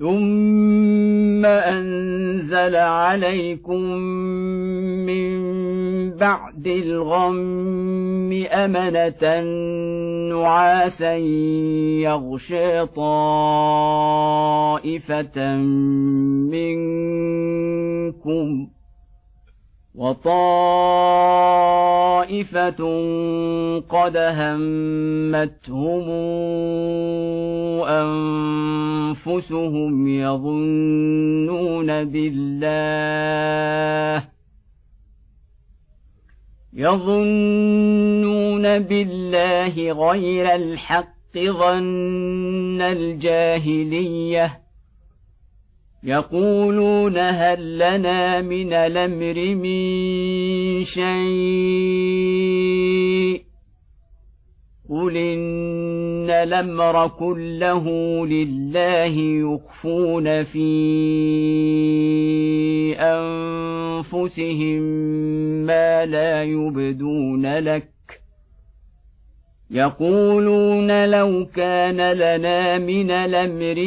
ثم أنزل عليكم من بعد الغم أمنة نعاسا يغشى طائفة منكم وطائفة قد همتهم أنفسهم يظنون بالله غير الحق ظن الجاهلية يقولون هل لنا من الأمر من شيء قل إن الأمر كله لله يخفون في أنفسهم ما لا يبدون لك يقولون لو كان لنا من الأمر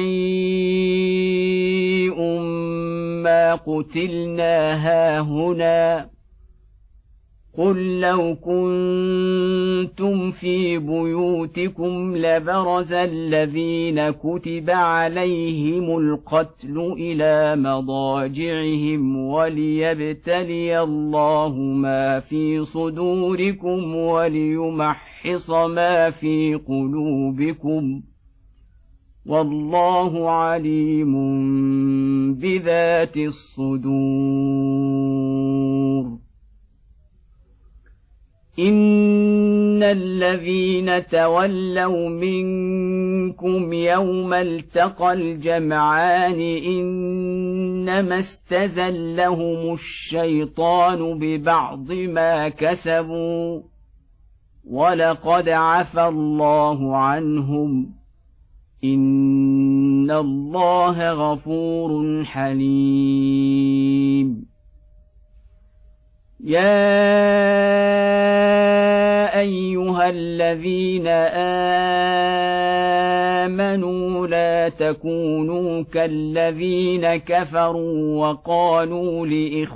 شيء ما قتلنا هاهنا قل لو كنتم في بيوتكم لبرز الذين كتب عليهم القتل إلى مضاجعهم وليبتلي الله ما في صدوركم وليمحص ما في قلوبكم والله عليم بذات الصدور إن الذين تولوا منكم يوم التقى الجمعان إنما استزلهم الشيطان ببعض ما كسبوا ولقد عفى الله عنهم إن الله غفور حليم يا أيها الذين آمنوا لا تكونوا كالذين كفروا وقالوا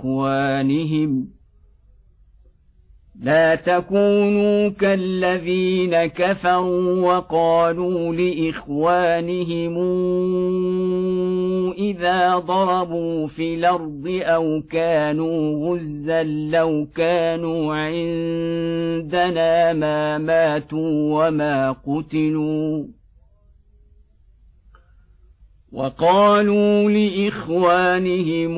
لإخوانهم إذا ضربوا في الأرض أو كانوا غزا لو كانوا عندنا ما ماتوا وما قتلوا وقالوا لإخوانهم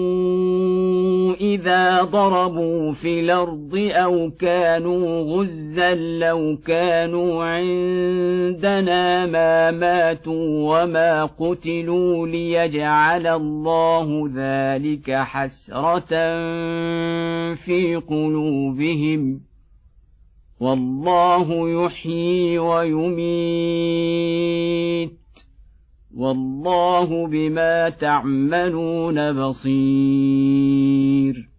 إذا ضربوا في الأرض أو كانوا غزا لو كانوا عندنا ما ماتوا وما قتلوا ليجعل الله ذلك حسرة في قلوبهم والله يحيي ويميت والله بما تعملون بصير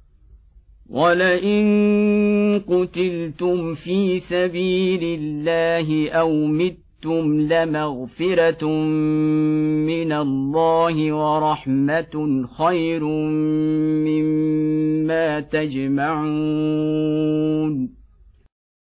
ولئن قتلتم في سبيل الله أو متم لمغفرة من الله ورحمة خير مما تجمعون